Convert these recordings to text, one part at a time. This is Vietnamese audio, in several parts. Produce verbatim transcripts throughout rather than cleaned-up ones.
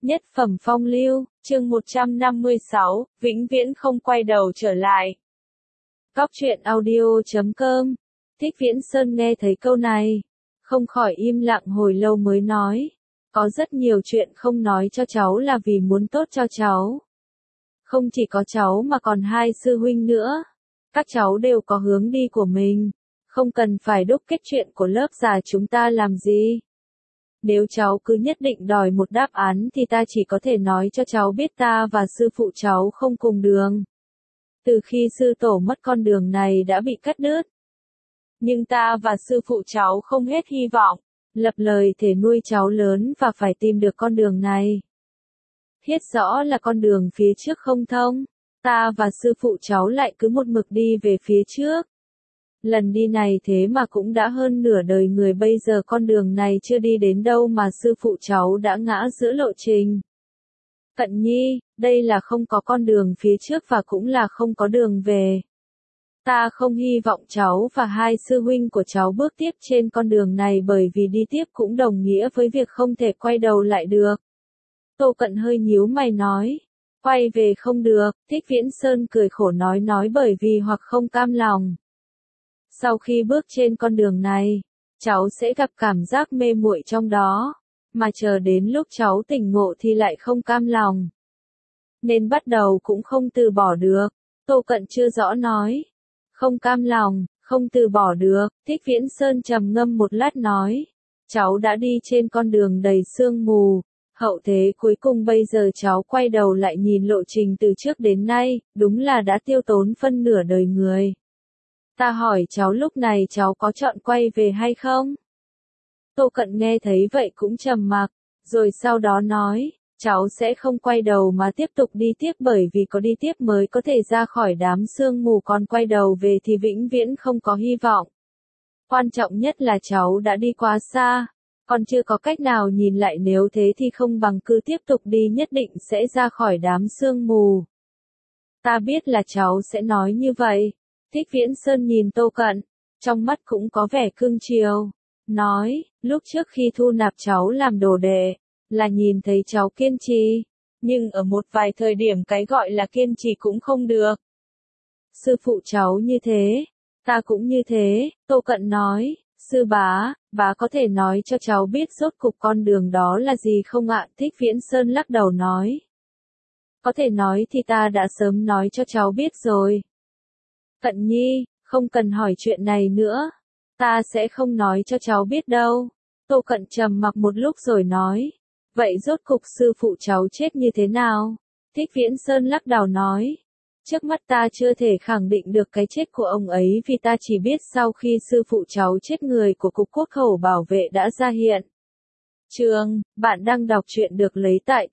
Nhất phẩm phong lưu, chương một trăm năm mươi sáu, vĩnh viễn không quay đầu trở lại. Góc truyện audio chấm com. Thích Viễn Sơn nghe thấy câu này, không khỏi im lặng hồi lâu mới nói. Có rất nhiều chuyện không nói cho cháu là vì muốn tốt cho cháu. Không chỉ có cháu mà còn hai sư huynh nữa. Các cháu đều có hướng đi của mình. Không cần phải đúc kết chuyện của lớp già chúng ta làm gì. Nếu cháu cứ nhất định đòi một đáp án thì ta chỉ có thể nói cho cháu biết ta và sư phụ cháu không cùng đường. Từ khi sư tổ mất con đường này đã bị cắt đứt. Nhưng ta và sư phụ cháu không hết hy vọng, lập lời thể nuôi cháu lớn và phải tìm được con đường này. Thiết rõ là con đường phía trước không thông, ta và sư phụ cháu lại cứ một mực đi về phía trước. Lần đi này thế mà cũng đã hơn nửa đời người, bây giờ con đường này chưa đi đến đâu mà sư phụ cháu đã ngã giữa lộ trình. Cận Nhi, đây là không có con đường phía trước và cũng là không có đường về. Ta không hy vọng cháu và hai sư huynh của cháu bước tiếp trên con đường này, bởi vì đi tiếp cũng đồng nghĩa với việc không thể quay đầu lại được. Tô Cận hơi nhíu mày nói, quay về không được. Thích Viễn Sơn cười khổ nói nói bởi vì hoặc không cam lòng. Sau khi bước trên con đường này, cháu sẽ gặp cảm giác mê muội trong đó, mà chờ đến lúc cháu tỉnh ngộ thì lại không cam lòng. Nên bắt đầu cũng không từ bỏ được. Tô Cận chưa rõ nói. Không cam lòng, không từ bỏ được. Thích Viễn Sơn trầm ngâm một lát nói. Cháu đã đi trên con đường đầy sương mù, hậu thế cuối cùng bây giờ cháu quay đầu lại nhìn lộ trình từ trước đến nay, đúng là đã tiêu tốn phân nửa đời người. Ta hỏi cháu lúc này cháu có chọn quay về hay không? Tô Cận nghe thấy vậy cũng trầm mặc, rồi sau đó nói, cháu sẽ không quay đầu mà tiếp tục đi tiếp, bởi vì có đi tiếp mới có thể ra khỏi đám sương mù, còn quay đầu về thì vĩnh viễn không có hy vọng. Quan trọng nhất là cháu đã đi quá xa, còn chưa có cách nào nhìn lại, nếu thế thì không bằng cứ tiếp tục đi, nhất định sẽ ra khỏi đám sương mù. Ta biết là cháu sẽ nói như vậy. Thích Viễn Sơn nhìn Tô Cận, trong mắt cũng có vẻ cưng chiều, nói, lúc trước khi thu nạp cháu làm đồ đệ, là nhìn thấy cháu kiên trì, nhưng ở một vài thời điểm cái gọi là kiên trì cũng không được. Sư phụ cháu như thế, ta cũng như thế. Tô Cận nói, sư bá, bá có thể nói cho cháu biết rốt cục con đường đó là gì không ạ? Thích Viễn Sơn lắc đầu nói, có thể nói thì ta đã sớm nói cho cháu biết rồi. Cận Nhi, không cần hỏi chuyện này nữa. Ta sẽ không nói cho cháu biết đâu. Tô Cận trầm mặc một lúc rồi nói. Vậy rốt cục sư phụ cháu chết như thế nào? Thích Viễn Sơn lắc đầu nói. Trước mắt ta chưa thể khẳng định được cái chết của ông ấy, vì ta chỉ biết sau khi sư phụ cháu chết, người của Cục Quốc khẩu bảo vệ đã ra hiện. Trường, bạn đang đọc truyện được lấy tại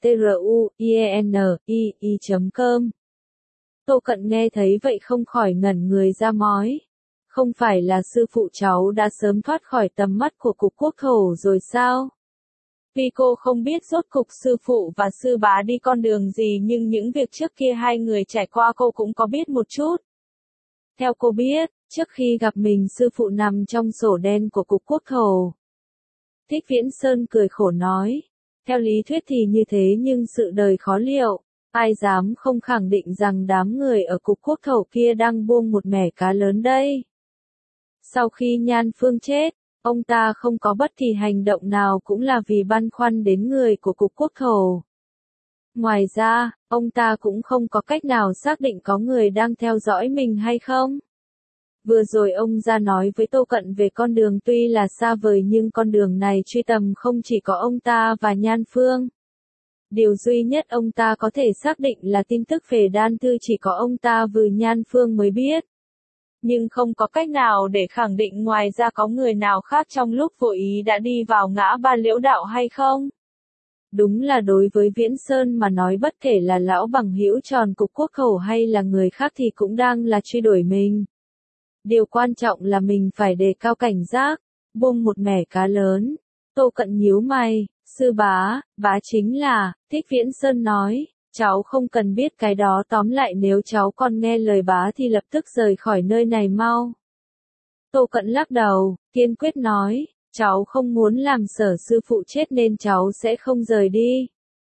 truyện chấm com. Tô Cận nghe thấy vậy không khỏi ngẩn người ra mói. Không phải là sư phụ cháu đã sớm thoát khỏi tầm mắt của Cục Quốc khẩu rồi sao? Vì cô không biết rốt cục sư phụ và sư bá đi con đường gì, nhưng những việc trước kia hai người trải qua cô cũng có biết một chút. Theo cô biết, trước khi gặp mình sư phụ nằm trong sổ đen của Cục Quốc khẩu. Thích Viễn Sơn cười khổ nói. Theo lý thuyết thì như thế, nhưng sự đời khó liệu. Ai dám không khẳng định rằng đám người ở Cục Quốc khẩu kia đang buông một mẻ cá lớn đây. Sau khi Nhan Phương chết, ông ta không có bất kỳ hành động nào cũng là vì băn khoăn đến người của Cục Quốc khẩu. Ngoài ra, ông ta cũng không có cách nào xác định có người đang theo dõi mình hay không. Vừa rồi ông ra nói với Tô Cận về con đường tuy là xa vời, nhưng con đường này truy tầm không chỉ có ông ta và Nhan Phương. Điều duy nhất ông ta có thể xác định là tin tức về đan thư chỉ có ông ta vừa Nhan Phương mới biết. Nhưng không có cách nào để khẳng định ngoài ra có người nào khác trong lúc vô ý đã đi vào ngã ba liễu đạo hay không. Đúng là đối với Viễn Sơn mà nói, bất kể là lão bằng hữu tròn Cục Quốc khẩu hay là người khác thì cũng đang là truy đuổi mình. Điều quan trọng là mình phải đề cao cảnh giác, buông một mẻ cá lớn. Tô Cận nhíu mày. Sư bá, bá chính là, Thích Viễn Sơn nói, cháu không cần biết cái đó, tóm lại nếu cháu còn nghe lời bá thì lập tức rời khỏi nơi này mau. Tô Cận lắc đầu, kiên quyết nói, cháu không muốn làm Sở sư phụ chết nên cháu sẽ không rời đi.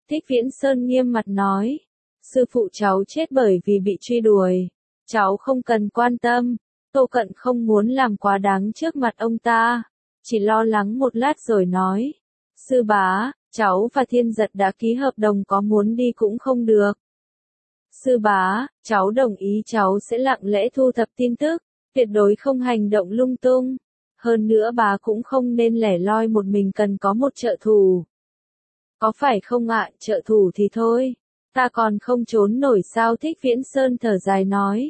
Thích Viễn Sơn nghiêm mặt nói. Sư phụ cháu chết bởi vì bị truy đuổi. Cháu không cần quan tâm. Tô Cận không muốn làm quá đáng trước mặt ông ta. Chỉ lo lắng một lát rồi nói. Sư bá, cháu và Thiên Giật đã ký hợp đồng, có muốn đi cũng không được. Sư bá, cháu đồng ý, cháu sẽ lặng lẽ thu thập tin tức, tuyệt đối không hành động lung tung. Hơn nữa bá cũng không nên lẻ loi một mình, cần có một trợ thủ. Có phải không ạ? Trợ thủ thì thôi, ta còn không trốn nổi sao? Thích Viễn Sơn thở dài nói.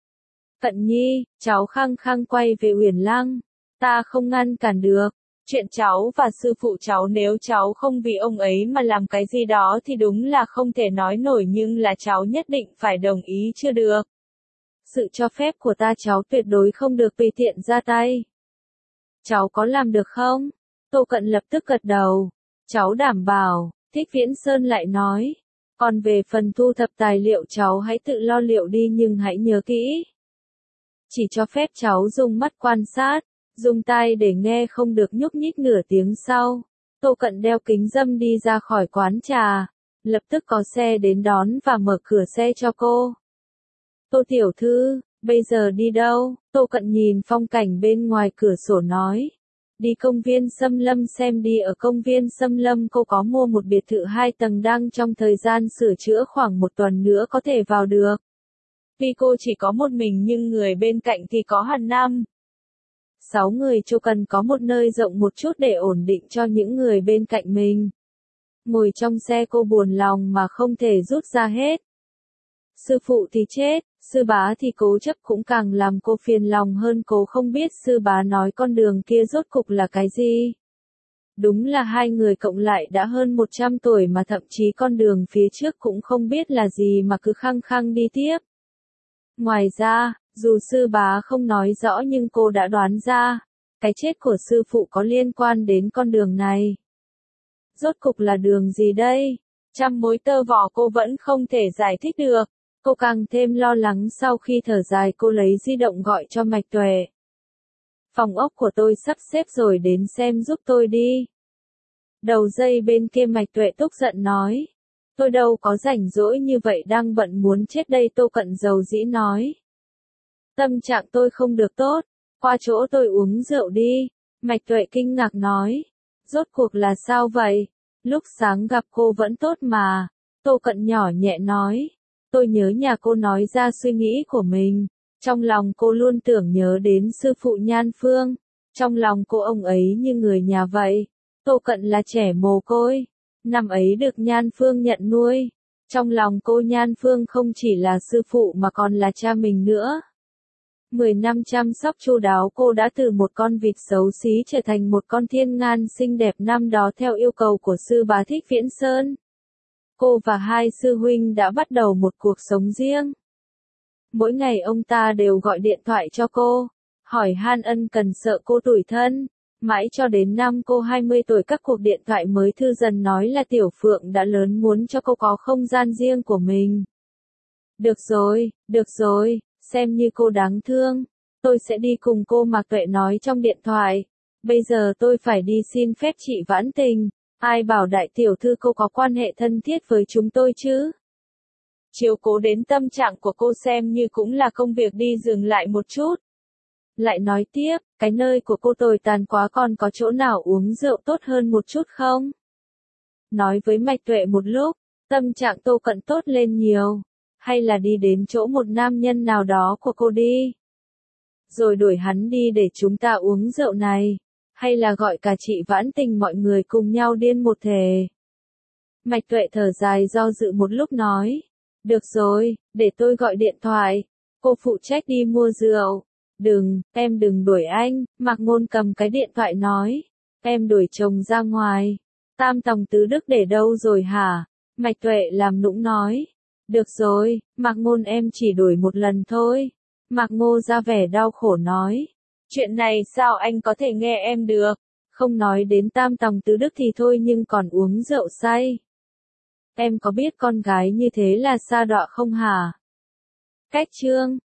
Cận Nhi, cháu khăng khăng quay về Uyển Lăng, ta không ngăn cản được. Chuyện cháu và sư phụ cháu, nếu cháu không vì ông ấy mà làm cái gì đó thì đúng là không thể nói nổi, nhưng là cháu nhất định phải đồng ý chưa được. Sự cho phép của ta cháu tuyệt đối không được tùy tiện ra tay. Cháu có làm được không? Tô Cận lập tức gật đầu. Cháu đảm bảo. Thích Viễn Sơn lại nói. Còn về phần thu thập tài liệu cháu hãy tự lo liệu đi, nhưng hãy nhớ kỹ. Chỉ cho phép cháu dùng mắt quan sát, dùng tai để nghe, không được nhúc nhích nửa tiếng sau. Tô Cận đeo kính râm đi ra khỏi quán trà. Lập tức có xe đến đón và mở cửa xe cho cô. Tô tiểu thư, bây giờ đi đâu? Tô Cận nhìn phong cảnh bên ngoài cửa sổ nói. Đi công viên Xâm Lâm xem. Đi ở công viên Xâm Lâm cô có mua một biệt thự hai tầng, đang trong thời gian sửa chữa, khoảng một tuần nữa có thể vào được. Tuy cô chỉ có một mình nhưng người bên cạnh thì có hẳn năm. Sáu người, cô cần có một nơi rộng một chút để ổn định cho những người bên cạnh mình. Ngồi trong xe cô buồn lòng mà không thể rút ra hết. Sư phụ thì chết, sư bá thì cố chấp, cũng càng làm cô phiền lòng hơn. Cô không biết sư bá nói con đường kia rốt cục là cái gì. Đúng là hai người cộng lại đã hơn một trăm tuổi mà thậm chí con đường phía trước cũng không biết là gì mà cứ khăng khăng đi tiếp. Ngoài ra, dù sư bá không nói rõ nhưng cô đã đoán ra, cái chết của sư phụ có liên quan đến con đường này. Rốt cục là đường gì đây? Trăm mối tơ vò cô vẫn không thể giải thích được. Cô càng thêm lo lắng. Sau khi thở dài cô lấy di động gọi cho Mạch Tuệ. Phòng ốc của tôi sắp xếp rồi, đến xem giúp tôi đi. Đầu dây bên kia Mạch Tuệ tức giận nói. Tôi đâu có rảnh rỗi như vậy, đang bận muốn chết đây. Tô Cận dầu dĩ nói. Tâm trạng tôi không được tốt, qua chỗ tôi uống rượu đi. Mạch Tuệ kinh ngạc nói. Rốt cuộc là sao vậy? Lúc sáng gặp cô vẫn tốt mà. Tô Cận nhỏ nhẹ nói. Tôi nhớ nhà. Cô nói ra suy nghĩ của mình. Trong lòng cô luôn tưởng nhớ đến sư phụ Nhan Phương. Trong lòng cô ông ấy như người nhà vậy. Tô Cận là trẻ mồ côi. Năm ấy được Nhan Phương nhận nuôi. Trong lòng cô Nhan Phương không chỉ là sư phụ mà còn là cha mình nữa. Mười năm chăm sóc chu đáo, cô đã từ một con vịt xấu xí trở thành một con thiên nga xinh đẹp năm đó theo yêu cầu của sư bá Thích Viễn Sơn. Cô và hai sư huynh đã bắt đầu một cuộc sống riêng. Mỗi ngày ông ta đều gọi điện thoại cho cô, hỏi han ân cần, sợ cô tủi thân. Mãi cho đến năm cô hai mươi tuổi các cuộc điện thoại mới thư dần nói là Tiểu Phượng đã lớn, muốn cho cô có không gian riêng của mình. Được rồi, được rồi, xem như cô đáng thương. Tôi sẽ đi cùng cô, Mạc Tuệ nói trong điện thoại. Bây giờ tôi phải đi xin phép chị Vãn Tình. Ai bảo đại tiểu thư cô có quan hệ thân thiết với chúng tôi chứ? Chiếu cố đến tâm trạng của cô xem như cũng là công việc, đi dừng lại một chút. Lại nói tiếp, cái nơi của cô tồi tàn quá, còn có chỗ nào uống rượu tốt hơn một chút không? Nói với Mạch Tuệ một lúc, tâm trạng Tô Cận tốt lên nhiều. Hay là đi đến chỗ một nam nhân nào đó của cô đi. Rồi đuổi hắn đi để chúng ta uống rượu này. Hay là gọi cả chị Vãn Tình, mọi người cùng nhau điên một thể. Mạch Tuệ thở dài do dự một lúc nói. Được rồi, để tôi gọi điện thoại. Cô phụ trách đi mua rượu. Đừng, em đừng đuổi anh. Mạc Ngôn cầm cái điện thoại nói. Em đuổi chồng ra ngoài. Tam tòng tứ đức để đâu rồi hả? Mạch Tuệ làm nũng nói. Được rồi, Mạc Ngôn em chỉ đuổi một lần thôi. Mạc Ngô ra vẻ đau khổ nói. Chuyện này sao anh có thể nghe em được? Không nói đến tam tòng tứ đức thì thôi, nhưng còn uống rượu say. Em có biết con gái như thế là sa đọa không hả? Cách chương